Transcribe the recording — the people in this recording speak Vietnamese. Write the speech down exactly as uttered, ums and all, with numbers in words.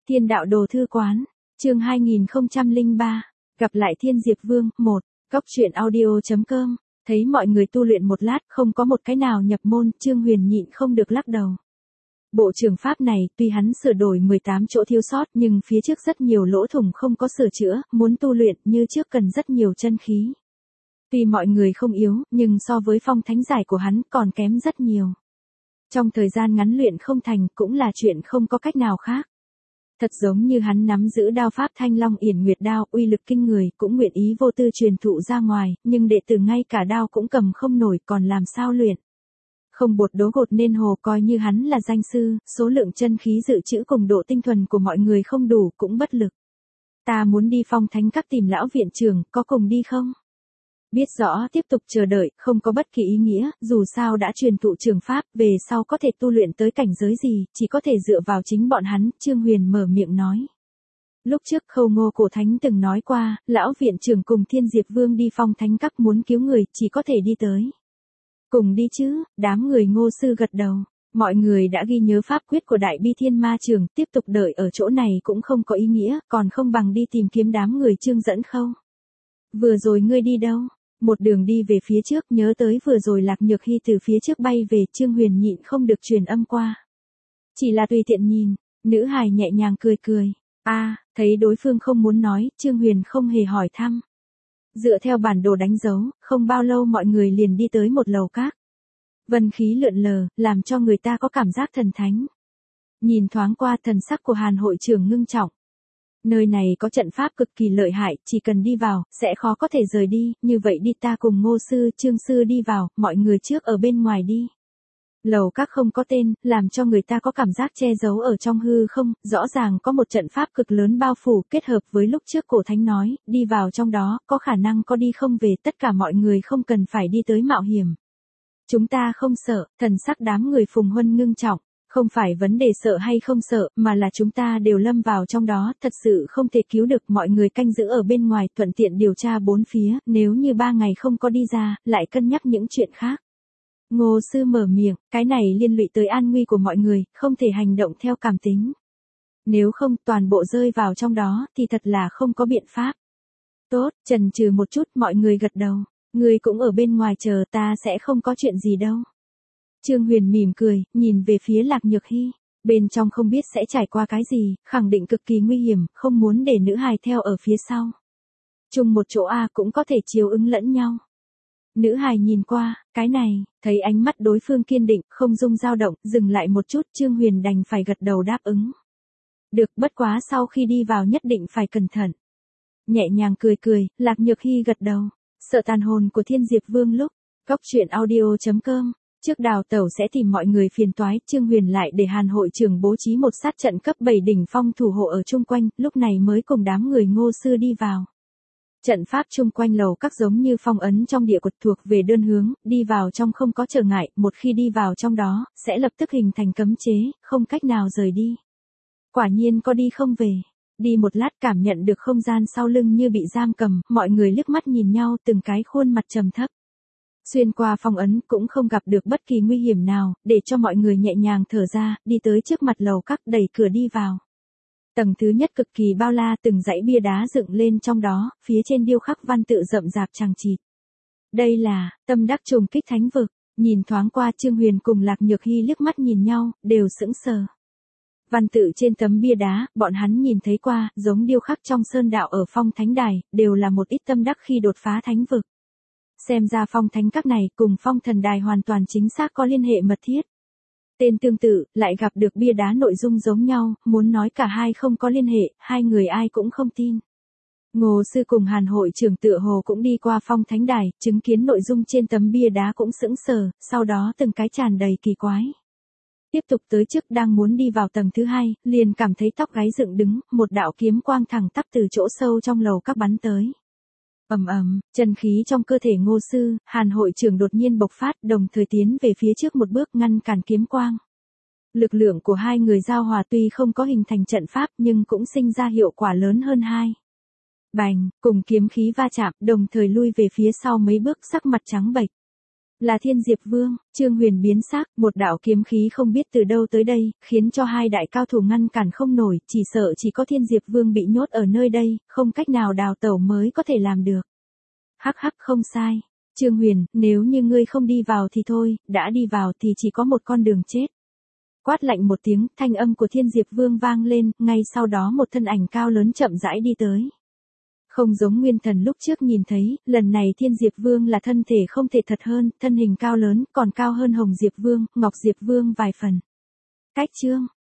Thiên đạo đồ thư quán, chương hai nghìn không trăm lẻ ba, gặp lại Thiên Diệp Vương, một, góc truyện audio chấm com, thấy mọi người tu luyện một lát không có một cái nào nhập môn, Trương Huyền nhịn không được lắc đầu. Bộ trường pháp này, tuy hắn sửa đổi mười tám chỗ thiếu sót nhưng phía trước rất nhiều lỗ thủng không có sửa chữa, muốn tu luyện như trước cần rất nhiều chân khí. Tuy mọi người không yếu, nhưng so với phong thánh giải của hắn còn kém rất nhiều. Trong thời gian ngắn luyện không thành cũng là chuyện không có cách nào khác. Thật giống như hắn nắm giữ đao pháp Thanh Long Yển Nguyệt đao, uy lực kinh người, cũng nguyện ý vô tư truyền thụ ra ngoài, nhưng đệ tử ngay cả đao cũng cầm không nổi, còn làm sao luyện. Không bột đố gột nên hồ coi như hắn là danh sư, số lượng chân khí dự trữ cùng độ tinh thuần của mọi người không đủ cũng bất lực. Ta muốn đi phong thánh các tìm lão viện trưởng, có cùng đi không? Biết rõ tiếp tục chờ đợi, không có bất kỳ ý nghĩa, dù sao đã truyền thụ trường pháp, về sau có thể tu luyện tới cảnh giới gì, chỉ có thể dựa vào chính bọn hắn, Trương Huyền mở miệng nói. Lúc trước Khâu Ngô Cổ Thánh từng nói qua, lão viện trưởng cùng Thiên Diệp Vương đi phong thánh các muốn cứu người, chỉ có thể đi tới. Cùng đi chứ, đám người Ngô sư gật đầu, mọi người đã ghi nhớ pháp quyết của Đại Bi Thiên Ma Trường, tiếp tục đợi ở chỗ này cũng không có ý nghĩa, còn không bằng đi tìm kiếm đám người Trương dẫn Khâu. Vừa rồi ngươi đi đâu? Một đường đi về phía trước, nhớ tới vừa rồi Lạc Nhược Hy từ phía trước bay về, Trương Huyền nhịn không được truyền âm qua. Chỉ là tùy tiện nhìn, nữ hài nhẹ nhàng cười cười. A, à, thấy đối phương không muốn nói, Trương Huyền không hề hỏi thăm. Dựa theo bản đồ đánh dấu, không bao lâu mọi người liền đi tới một lầu các. Vân khí lượn lờ, làm cho người ta có cảm giác thần thánh. Nhìn thoáng qua thần sắc của Hàn hội trưởng ngưng trọng. Nơi này có trận pháp cực kỳ lợi hại, chỉ cần đi vào, sẽ khó có thể rời đi, như vậy đi ta cùng Ngô sư, Trương sư đi vào, mọi người trước ở bên ngoài đi. Lầu các không có tên, làm cho người ta có cảm giác che giấu ở trong hư không, rõ ràng có một trận pháp cực lớn bao phủ, kết hợp với lúc trước Cổ Thánh nói, đi vào trong đó, có khả năng có đi không về, tất cả mọi người không cần phải đi tới mạo hiểm. Chúng ta không sợ, thần sắc đám người Phùng Huân ngưng trọng. Không phải vấn đề sợ hay không sợ, mà là chúng ta đều lâm vào trong đó, thật sự không thể cứu được, mọi người canh giữ ở bên ngoài, thuận tiện điều tra bốn phía, nếu như ba ngày không có đi ra, lại cân nhắc những chuyện khác. Ngô sư mở miệng, cái này liên lụy tới an nguy của mọi người, không thể hành động theo cảm tính. Nếu không toàn bộ rơi vào trong đó, thì thật là không có biện pháp. Tốt, chần chừ một chút, mọi người gật đầu, người cũng ở bên ngoài chờ, ta sẽ không có chuyện gì đâu. Trương Huyền mỉm cười, nhìn về phía Lạc Nhược Hy, bên trong không biết sẽ trải qua cái gì, khẳng định cực kỳ nguy hiểm, không muốn để nữ hài theo ở phía sau. Chung một chỗ A cũng có thể chiếu ứng lẫn nhau. Nữ hài nhìn qua, cái này, thấy ánh mắt đối phương kiên định, không dung dao động, dừng lại một chút, Trương Huyền đành phải gật đầu đáp ứng. Được, bất quá sau khi đi vào nhất định phải cẩn thận. Nhẹ nhàng cười cười, Lạc Nhược Hy gật đầu, sợ tàn hồn của Thiên Diệp Vương lúc, góc truyện audio chấm com. Trước đào tẩu sẽ tìm mọi người phiền toái, Trương Huyền lại để Hàn hội trưởng bố trí một sát trận cấp bảy đỉnh phong thủ hộ ở chung quanh, lúc này mới cùng đám người Ngô sư đi vào. Trận pháp chung quanh lầu các giống như phong ấn trong địa quật thuộc về đơn hướng, đi vào trong không có trở ngại, một khi đi vào trong đó, sẽ lập tức hình thành cấm chế, không cách nào rời đi. Quả nhiên có đi không về. Đi một lát cảm nhận được không gian sau lưng như bị giam cầm, mọi người liếc mắt nhìn nhau từng cái khuôn mặt trầm thấp. Xuyên qua phong ấn cũng không gặp được bất kỳ nguy hiểm nào, để cho mọi người nhẹ nhàng thở ra, đi tới trước mặt lầu các đẩy cửa đi vào. Tầng thứ nhất cực kỳ bao la, từng dãy bia đá dựng lên trong đó, phía trên điêu khắc văn tự rậm rạp chằng chịt. Đây là, tâm đắc trùng kích thánh vực, nhìn thoáng qua Trương Huyền cùng Lạc Nhược Hy liếc mắt nhìn nhau, đều sững sờ. Văn tự trên tấm bia đá, bọn hắn nhìn thấy qua, giống điêu khắc trong sơn đạo ở phong thánh đài, đều là một ít tâm đắc khi đột phá thánh vực. Xem ra phong thánh các này cùng phong thần đài hoàn toàn chính xác có liên hệ mật thiết. Tên tương tự, lại gặp được bia đá nội dung giống nhau, muốn nói cả hai không có liên hệ, hai người ai cũng không tin. Ngô sư cùng Hàn hội trưởng tựa hồ cũng đi qua phong thánh đài, chứng kiến nội dung trên tấm bia đá cũng sững sờ, sau đó từng cái tràn đầy kỳ quái. Tiếp tục tới trước đang muốn đi vào tầng thứ hai, liền cảm thấy tóc gáy dựng đứng, một đạo kiếm quang thẳng tắp từ chỗ sâu trong lầu các bắn tới. Ầm ầm, chân khí trong cơ thể Ngô sư, Hàn hội trưởng đột nhiên bộc phát, đồng thời tiến về phía trước một bước ngăn cản kiếm quang. Lực lượng của hai người giao hòa tuy không có hình thành trận pháp nhưng cũng sinh ra hiệu quả lớn hơn hai. Bành, cùng kiếm khí va chạm, đồng thời lui về phía sau mấy bước, sắc mặt trắng bệch. Là Thiên Diệp Vương. Trương Huyền biến sắc, một đạo kiếm khí không biết từ đâu tới đây, khiến cho hai đại cao thủ ngăn cản không nổi, chỉ sợ chỉ có Thiên Diệp Vương bị nhốt ở nơi đây, không cách nào đào tẩu mới có thể làm được. Hắc hắc, không sai. Trương Huyền, nếu như ngươi không đi vào thì thôi, đã đi vào thì chỉ có một con đường chết. Quát lạnh một tiếng, thanh âm của Thiên Diệp Vương vang lên, ngay sau đó một thân ảnh cao lớn chậm rãi đi tới. Không giống Nguyên Thần lúc trước nhìn thấy, lần này Thiên Diệp Vương là thân thể không thể thật hơn, thân hình cao lớn, còn cao hơn Hồng Diệp Vương, Ngọc Diệp Vương vài phần. Cách chương,